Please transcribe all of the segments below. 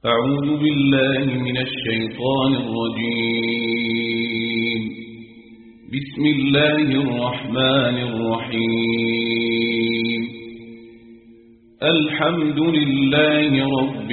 أعوذ بالله من الشيطان الرجيم. بسم الله الرحمن الرحيم. الحمد لله رب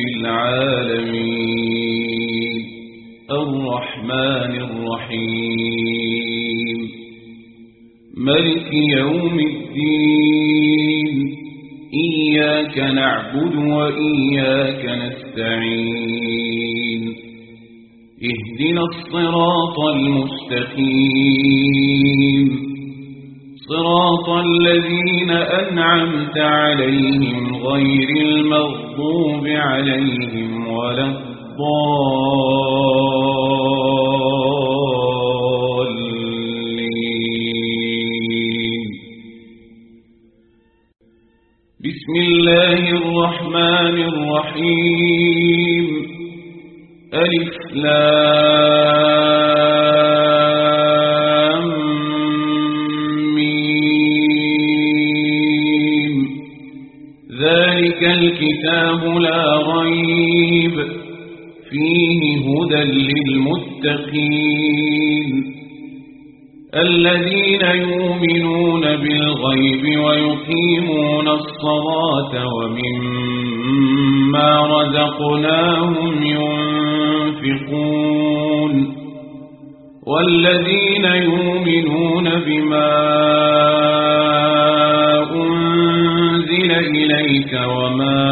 العالمين الرحمن الرحيم ملك يوم الدين إياك نعبد وإياك نستعين اهدنا الصراط المستقيم صراط الذين أنعمت عليهم غير المغضوب عليهم ولا الضالين. بسم الله الرحمن الرحيم. ألف لام ميم. ذلك الكتاب لا ريب فيه هدى للمتقين الذين يؤمنون بالغيب ويقيمون الصلاة ومما رزقناهم ينفقون والذين يؤمنون بما أنزل إليك وما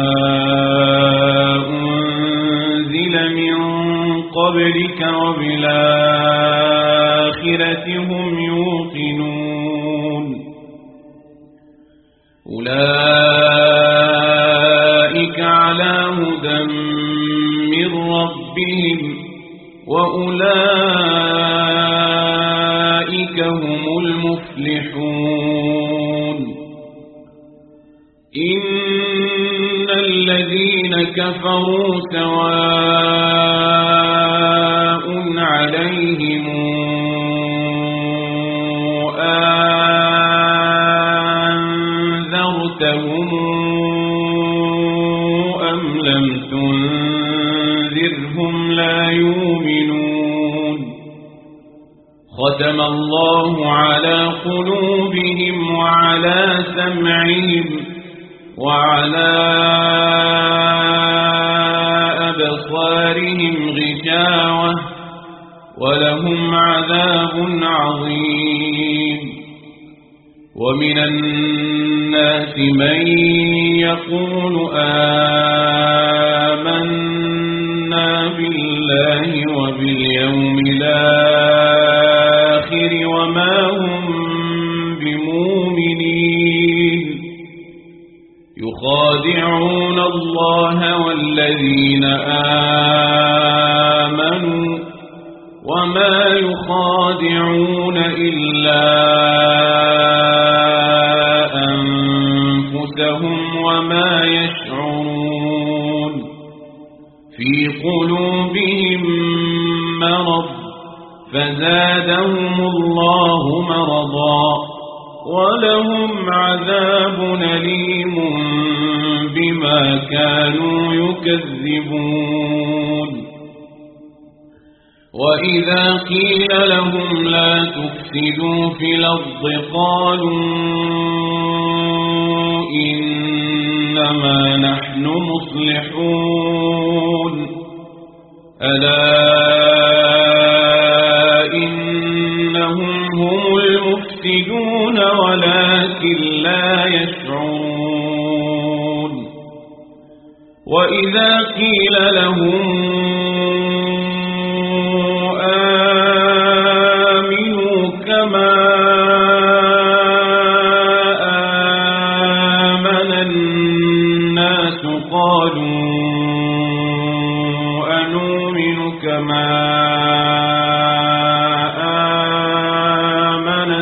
أنزل من قبلك وبالآخرة هم يوقنون أولئك على هدى من ربهم وأولئك هم المفلحون. إن الذين كفروا سواء عليهم أنذرتهم أم لم تنذرهم لا يؤمنون. ختم الله على قلوبهم وعلى سمعهم وعلى أبصارهم غشاوة ولهم عذاب عظيم. ومن الناس من يقول آمنا بالله وباليوم الآخر وما هم بمؤمنين يخادعون الله والذين آمنوا وما يخادعون إلا أنفسهم وما يشعرون. في قلوبهم مرض فزادهم الله مرضا ولهم عذاب أليم بما كانوا يكذبون. وإذا قيل لهم لا تفسدوا في الأرض قالوا إنما نحن مصلحون. ألا إنهم هم المفسدون ولكن لا يشعرون. وإذا قيل لهم آمنوا كما آمن الناس قالوا أنؤمن كما آمن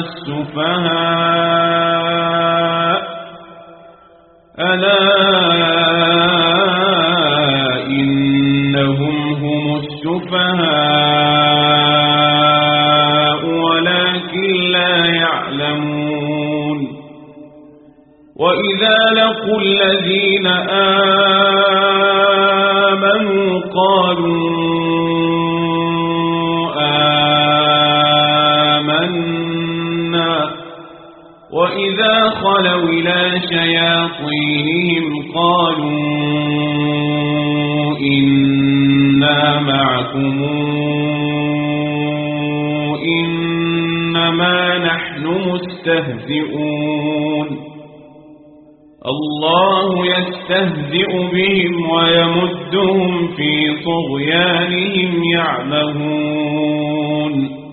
السفهاء. ألا إنهم هم السفهاء ولكن لا يعلمون. وإذا لقوا الذين آمنوا إنا معكم إنما نحن مستهزئون الله يستهزئ بهم ويمدهم في طغيانهم يعمهون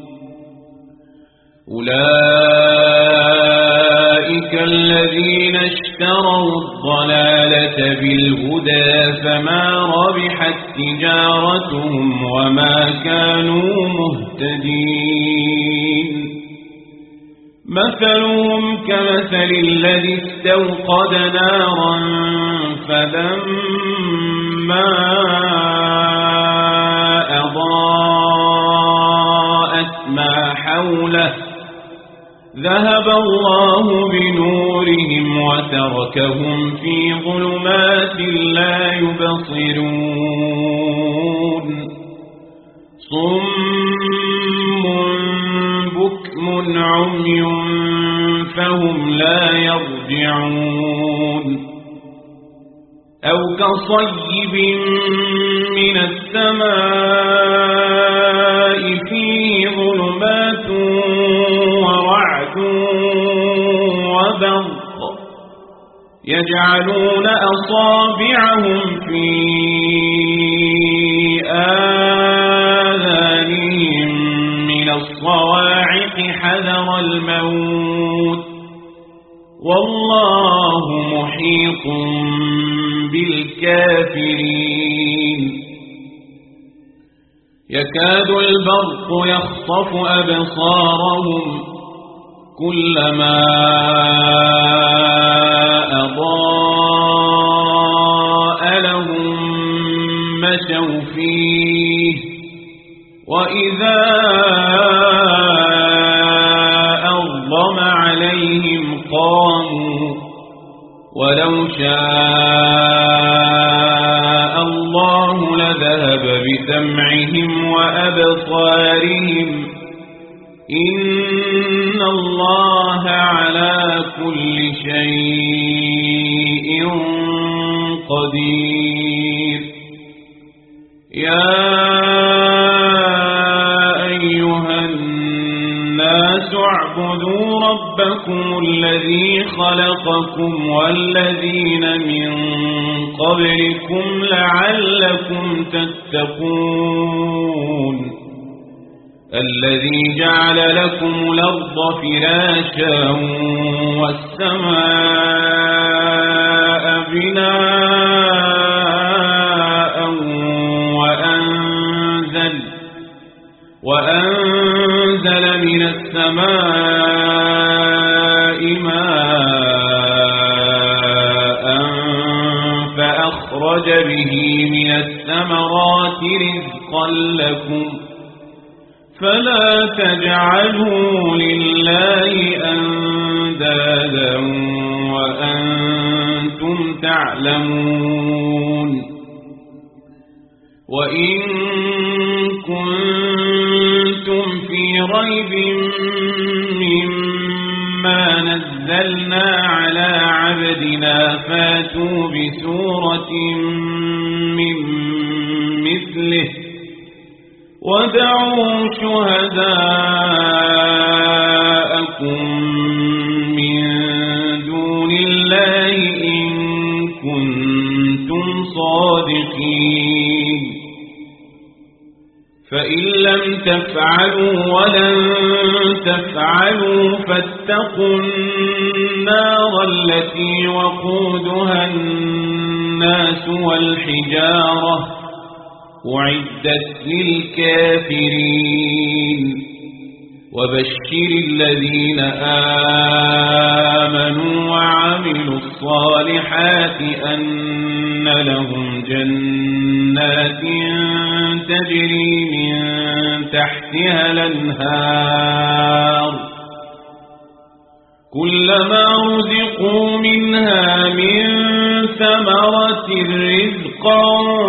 أولئك الذين اشتروا الضلالة بالهدى فما ربحت تجارتهم وما كانوا مهتدين مثلهم كمثل الذي استوقد نارا فلما أضاءت ما حوله ذهب الله بنورهم وتركهم في ظلمات لا يبصرون صم بكم عمي فهم لا يرجعون أو كصيب من السماء فيه ظلمات ورعد وبرق يجعلون أصابعهم في آذانهم من الصواعق حذر الموت والله محيط بالكافرين يكاد البرق يخطف أبصارهم كلما أضاء لهم مشوا فيه وإذا أظلم عليهم قاموا ولو شاء الله لذهب بسمعهم وأبصارهم إن الله على كل شيء قدير يا أيها الناس اعبدوا ربكم الذي خلقكم والذين من قبلكم لعلكم تتقون الذي جعل لكم الأرض فراشا والسماء بناء وأنزل من السماء ماء فأخرج به من الثمرات رزقا لكم فلا تجعلوا لله أندادا وأنتم تعلمون وإن كنتم في ريب مما نزلنا على عبدنا فاتوا بسورة من مثله ودعوا شهداءكم من دون الله إن كنتم صادقين فإن لم تفعلوا ولن تفعلوا فاتقوا النار التي وقودها الناس والحجارة أعدت للكافرين وبشر الذين آمنوا وعملوا الصالحات أن لهم جنات تجري من تحتها الأنهار كلما رزقوا منها من ثمرة رزقا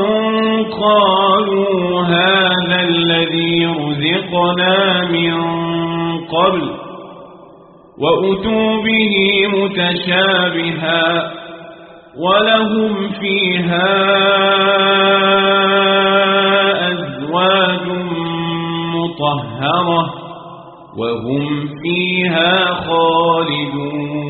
قالوا هذا الذي رزقنا من قبل وأتوا به متشابها ولهم فيها وهم فيها خالدون